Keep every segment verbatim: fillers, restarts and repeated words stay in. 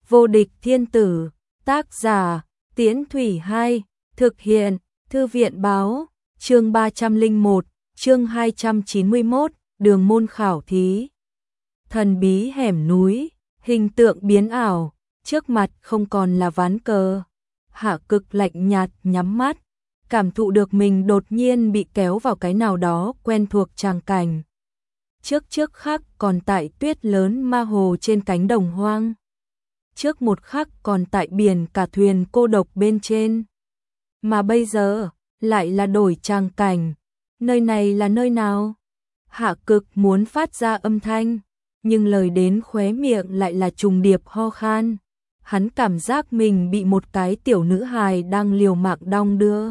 Vô địch thiên tử, tác giả, Tiễn Thủy hai, thực hiện, Thư viện báo, chương ba trăm lẻ một, chương hai trăm chín mươi mốt, đường môn khảo thí. Thần bí hẻm núi, hình tượng biến ảo, trước mặt không còn là ván cờ. Hạ Cực lạnh nhạt nhắm mắt, cảm thụ được mình đột nhiên bị kéo vào cái nào đó quen thuộc tràng cảnh. Trước trước khắc còn tại tuyết lớn ma hồ trên cánh đồng hoang. Trước một khắc còn tại biển cả thuyền cô độc bên trên. Mà bây giờ, lại là đổi tràng cảnh. Nơi này là nơi nào? Hạ Cực muốn phát ra âm thanh, nhưng lời đến khóe miệng lại là trùng điệp ho khan. Hắn cảm giác mình bị một cái tiểu nữ hài đang liều mạng đong đưa.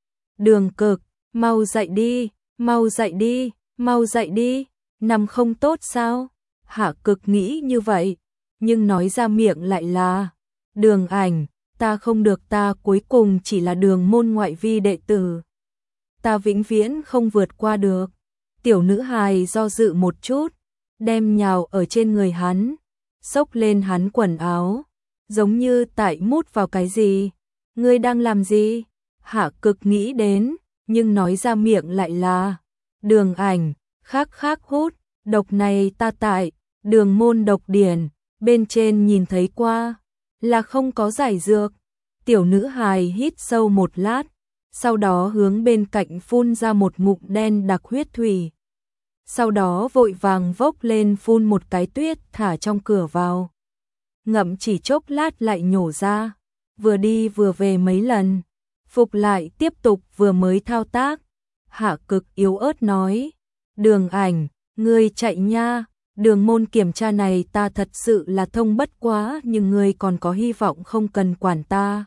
Đường Cực, mau dậy đi, mau dậy đi, mau dậy đi, nằm không tốt sao? Hạ Cực nghĩ như vậy, nhưng nói ra miệng lại là: Đường Ảnh, ta không được, ta cuối cùng chỉ là đường môn ngoại vi đệ tử. Ta vĩnh viễn không vượt qua được. Tiểu nữ hài do dự một chút, đem nhào ở trên người hắn, xốc lên hắn quần áo, giống như tại mút vào cái gì. Ngươi đang làm gì? Hạ Cực nghĩ đến, nhưng nói ra miệng lại là: Đường Ảnh, khắc khắc hút, độc này ta tại đường môn độc điển bên trên nhìn thấy qua, là không có giải dược. Tiểu nữ hài hít sâu một lát, sau đó hướng bên cạnh phun ra một ngụm đen đặc huyết thủy. Sau đó vội vàng vốc lên phun một cái tuyết thả trong cửa vào. Ngậm chỉ chốc lát lại nhổ ra, vừa đi vừa về mấy lần, phục lại tiếp tục vừa mới thao tác. Hạ Cực yếu ớt nói: Đường Ảnh, ngươi chạy nha, đường môn kiểm tra này ta thật sự là thông bất quá, nhưng ngươi còn có hy vọng, không cần quản ta.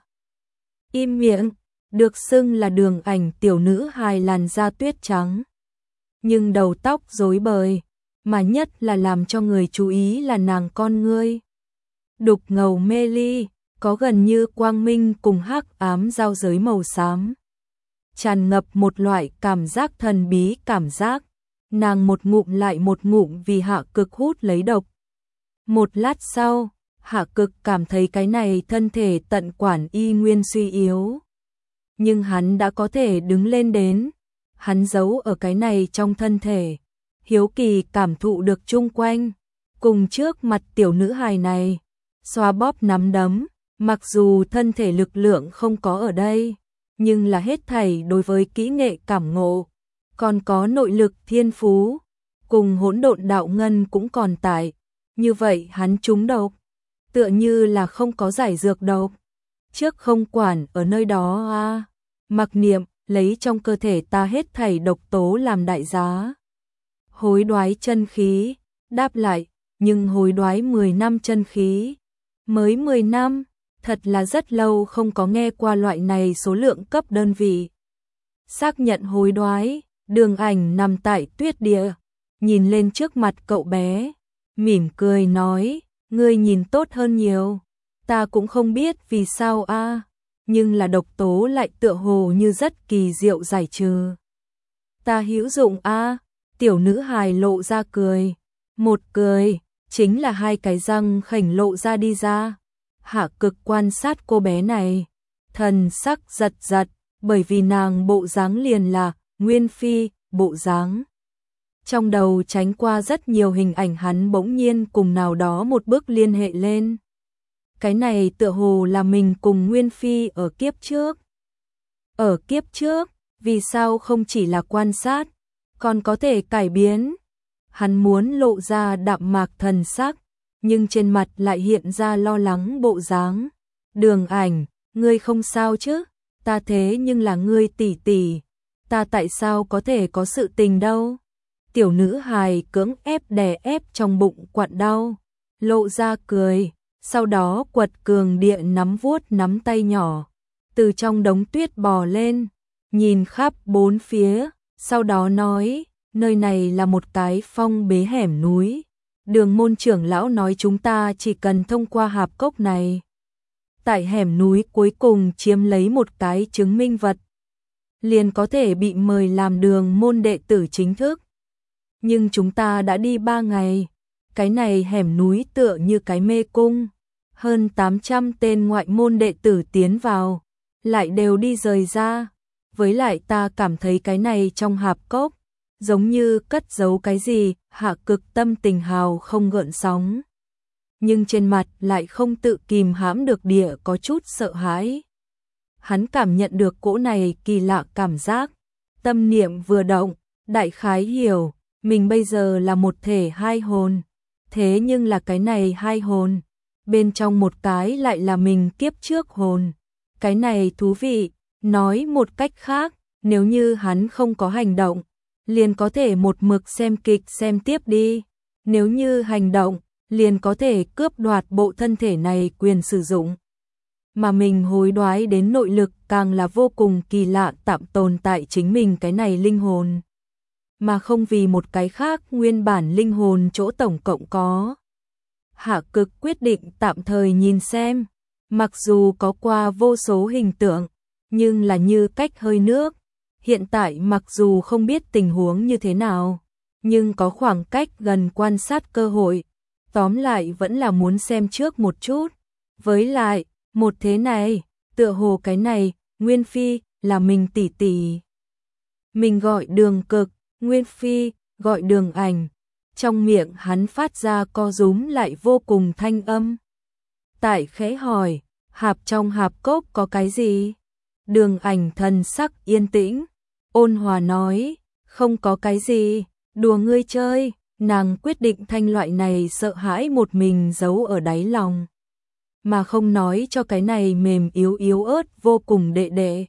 Im miệng. Được xưng là Đường Ảnh tiểu nữ hài làn da tuyết trắng, nhưng đầu tóc rối bời, mà nhất là làm cho người chú ý là nàng con ngươi đục ngầu mê ly, có gần như quang minh cùng hắc ám giao giới màu xám, tràn ngập một loại cảm giác thần bí cảm giác. Nàng một ngụm lại một ngụm vì Hạ Cực hút lấy độc. Một lát sau, Hạ Cực cảm thấy cái này thân thể tận quản y nguyên suy yếu. Nhưng hắn đã có thể đứng lên đến. Hắn giấu ở cái này trong thân thể, hiếu kỳ cảm thụ được chung quanh. Cùng trước mặt tiểu nữ hài này, xoa bóp nắm đấm, mặc dù thân thể lực lượng không có ở đây, nhưng là hết thảy đối với kỹ nghệ cảm ngộ, còn có nội lực thiên phú, cùng hỗn độn đạo ngân cũng còn tại. Như vậy hắn trúng độc, tựa như là không có giải dược độc. Trước không quản ở nơi đó a, mặc niệm lấy trong cơ thể ta hết thảy độc tố làm đại giá. Hối đoái chân khí, đáp lại, nhưng hối đoái mười năm chân khí. Mới mười năm, thật là rất lâu không có nghe qua loại này số lượng cấp đơn vị. Xác nhận hối đoái, Đường Ảnh nằm tại tuyết địa, nhìn lên trước mặt cậu bé, mỉm cười nói: Ngươi nhìn tốt hơn nhiều. Ta cũng không biết vì sao a, nhưng là độc tố lại tựa hồ như rất kỳ diệu giải trừ. Ta hữu dụng a. Tiểu nữ hài lộ ra cười, một cười, chính là hai cái răng khểnh lộ ra đi ra. Hạ Cực quan sát cô bé này, thần sắc giật giật, bởi vì nàng bộ dáng liền là Nguyên Phi bộ dáng. Trong đầu tránh qua rất nhiều hình ảnh, hắn bỗng nhiên cùng nào đó một bước liên hệ lên. Cái này tựa hồ là mình cùng Nguyên Phi ở kiếp trước. Ở kiếp trước, vì sao không chỉ là quan sát, còn có thể cải biến? Hắn muốn lộ ra đạm mạc thần sắc, nhưng trên mặt lại hiện ra lo lắng bộ dáng. Đường Ảnh, ngươi không sao chứ? Ta thế nhưng là ngươi tỷ tỷ, ta tại sao có thể có sự tình đâu? Tiểu nữ hài cưỡng ép đè ép trong bụng quặn đau, lộ ra cười, sau đó quật cường địa nắm vuốt nắm tay nhỏ, từ trong đống tuyết bò lên, nhìn khắp bốn phía, sau đó nói: Nơi này là một cái phong bế hẻm núi. Đường môn trưởng lão nói chúng ta chỉ cần thông qua hạp cốc này, tại hẻm núi cuối cùng chiếm lấy một cái chứng minh vật, liền có thể bị mời làm đường môn đệ tử chính thức. Nhưng chúng ta đã đi ba ngày, cái này hẻm núi tựa như cái mê cung, hơn tám trăm tên ngoại môn đệ tử tiến vào, lại đều đi rời ra. Với lại ta cảm thấy cái này trong hạp cốc, giống như cất giấu cái gì. Hạ Cực tâm tình hào không gợn sóng, nhưng trên mặt lại không tự kìm hãm được địa có chút sợ hãi. Hắn cảm nhận được cỗ này kỳ lạ cảm giác, tâm niệm vừa động, đại khái hiểu, mình bây giờ là một thể hai hồn, thế nhưng là cái này hai hồn, bên trong một cái lại là mình kiếp trước hồn. Cái này thú vị, nói một cách khác, nếu như hắn không có hành động, liền có thể một mực xem kịch xem tiếp đi, nếu như hành động, liền có thể cướp đoạt bộ thân thể này quyền sử dụng. Mà mình hối đoái đến nội lực càng là vô cùng kỳ lạ, tạm tồn tại chính mình cái này linh hồn, mà không vì một cái khác. Nguyên bản linh hồn chỗ tổng cộng có. Hạ Cực quyết định tạm thời nhìn xem, mặc dù có qua vô số hình tượng, nhưng là như cách hơi nước. Hiện tại mặc dù không biết tình huống như thế nào, nhưng có khoảng cách gần quan sát cơ hội, tóm lại vẫn là muốn xem trước một chút. Với lại, một thế này, tựa hồ cái này, Nguyên Phi, là mình tỷ tỷ. Mình gọi Đường Cực, Nguyên Phi, gọi Đường Ảnh. Trong miệng hắn phát ra co rúm lại vô cùng thanh âm. Tại khẽ hỏi, hạp trong hạp cốc có cái gì? Đường Ảnh thần sắc yên tĩnh, ôn hòa nói, không có cái gì, đùa ngươi chơi. Nàng quyết định thanh loại này sợ hãi một mình giấu ở đáy lòng, mà không nói cho cái này mềm yếu yếu ớt vô cùng đệ đệ.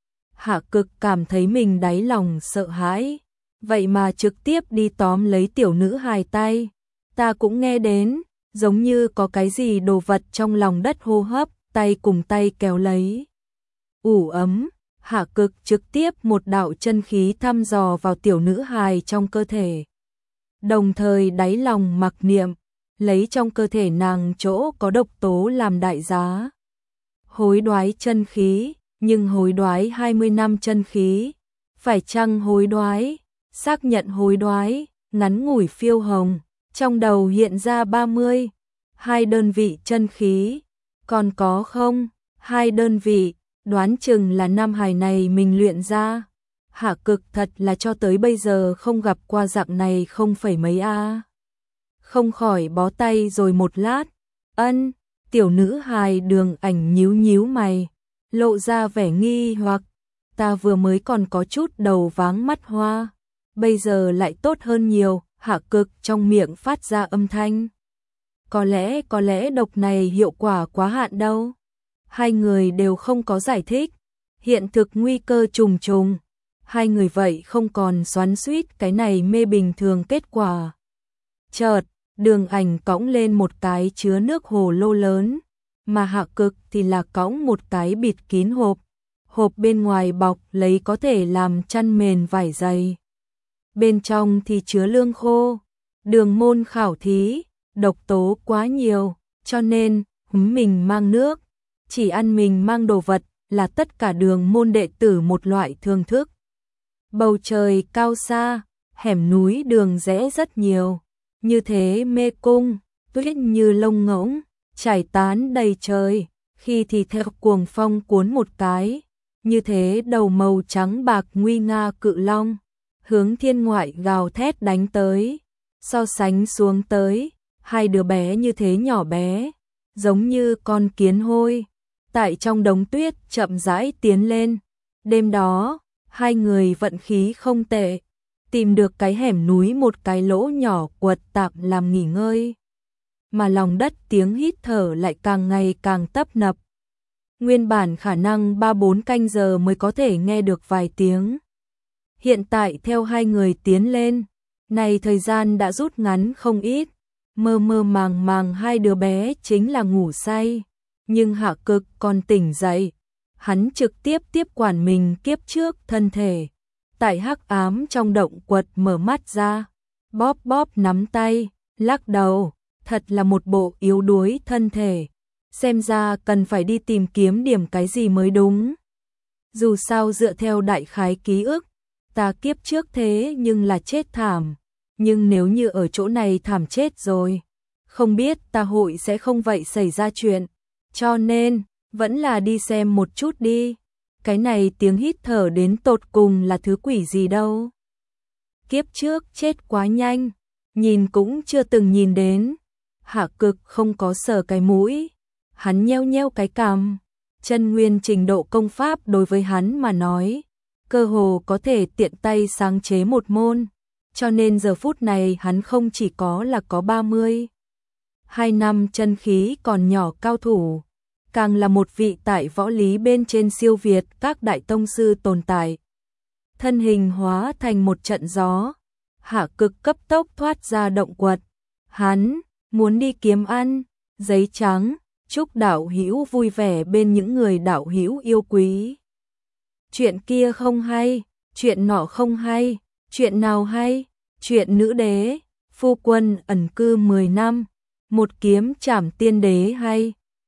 Hạ Cực cảm thấy mình đáy lòng sợ hãi, vậy mà trực tiếp đi tóm lấy tiểu nữ hài tay. Ta cũng nghe đến, giống như có cái gì đồ vật trong lòng đất hô hấp, tay cùng tay kéo lấy. Ủ ấm, Hạ Cực trực tiếp một đạo chân khí thăm dò vào tiểu nữ hài trong cơ thể. Đồng thời đáy lòng mặc niệm, lấy trong cơ thể nàng chỗ có độc tố làm đại giá. Hối đoái chân khí, nhưng hối đoái hai mươi năm chân khí. Phải chăng hối đoái? Xác nhận hối đoái, ngắn ngủi phiêu hồng, trong đầu hiện ra ba mươi. Hai đơn vị chân khí. Còn có không? Hai đơn vị, đoán chừng là nam hài này mình luyện ra. Hạ Cực thật là cho tới bây giờ không gặp qua dạng này không phải mấy a. Không khỏi bó tay rồi một lát. Ân, tiểu nữ hài Đường Ảnh nhíu nhíu mày, lộ ra vẻ nghi hoặc. Ta vừa mới còn có chút đầu váng mắt hoa, bây giờ lại tốt hơn nhiều. Hạ Cực trong miệng phát ra âm thanh. Có lẽ, có lẽ độc này hiệu quả quá hạn đâu. Hai người đều không có giải thích. Hiện thực nguy cơ trùng trùng. Hai người vậy không còn xoắn xuýt cái này mê bình thường kết quả. Chợt, Đường Ảnh cõng lên một cái chứa nước hồ lô lớn, mà Hạ Cực thì là cõng một cái bịt kín hộp. Hộp bên ngoài bọc lấy có thể làm chăn mền vải dày. Bên trong thì chứa lương khô. Đường môn khảo thí, độc tố quá nhiều, cho nên mình mang nước, chỉ ăn mình mang đồ vật là tất cả đường môn đệ tử một loại thưởng thức. Bầu trời cao xa, hẻm núi đường rẽ rất nhiều, như thế mê cung, tuyết như lông ngỗng, trải tán đầy trời, khi thì theo cuồng phong cuốn một cái, như thế đầu màu trắng bạc nguy nga cự long, hướng thiên ngoại gào thét đánh tới. So sánh xuống tới, hai đứa bé như thế nhỏ bé, giống như con kiến hôi, tại trong đống tuyết chậm rãi tiến lên. Đêm đó, hai người vận khí không tệ, tìm được cái hẻm núi một cái lỗ nhỏ quật tạm làm nghỉ ngơi. Mà lòng đất tiếng hít thở lại càng ngày càng tấp nập. Nguyên bản khả năng ba bốn canh giờ mới có thể nghe được vài tiếng. Hiện tại theo hai người tiến lên, này thời gian đã rút ngắn không ít. Mơ mơ màng màng hai đứa bé chính là ngủ say, nhưng Hạ Cực còn tỉnh dậy. Hắn trực tiếp tiếp quản mình kiếp trước thân thể. Tại hắc ám trong động quật mở mắt ra, bóp bóp nắm tay, lắc đầu, thật là một bộ yếu đuối thân thể. Xem ra cần phải đi tìm kiếm điểm cái gì mới đúng. Dù sao dựa theo đại khái ký ức, ta kiếp trước thế nhưng là chết thảm. Nhưng nếu như ở chỗ này thảm chết rồi, không biết ta hội sẽ không vậy xảy ra chuyện, cho nên, vẫn là đi xem một chút đi. Cái này tiếng hít thở đến tột cùng là thứ quỷ gì đâu. Kiếp trước chết quá nhanh, nhìn cũng chưa từng nhìn đến. Hạ Cực không có sờ cái mũi, hắn nheo nheo cái cằm. Chân nguyên trình độ công pháp đối với hắn mà nói, cơ hồ có thể tiện tay sáng chế một môn, cho nên giờ phút này hắn không chỉ có là có ba mươi hai năm chân khí còn nhỏ cao thủ, càng là một vị tại võ lý bên trên siêu việt các đại tông sư tồn tại. Thân hình hóa thành một trận gió, Hạ Cực cấp tốc thoát ra động quật. Hắn muốn đi kiếm ăn, giấy trắng, chúc đạo hữu vui vẻ bên những người đạo hữu yêu quý. Chuyện kia không hay, chuyện nọ không hay, chuyện nào hay? Chuyện nữ đế, phu quân ẩn cư mười năm, một kiếm trảm tiên đế hay.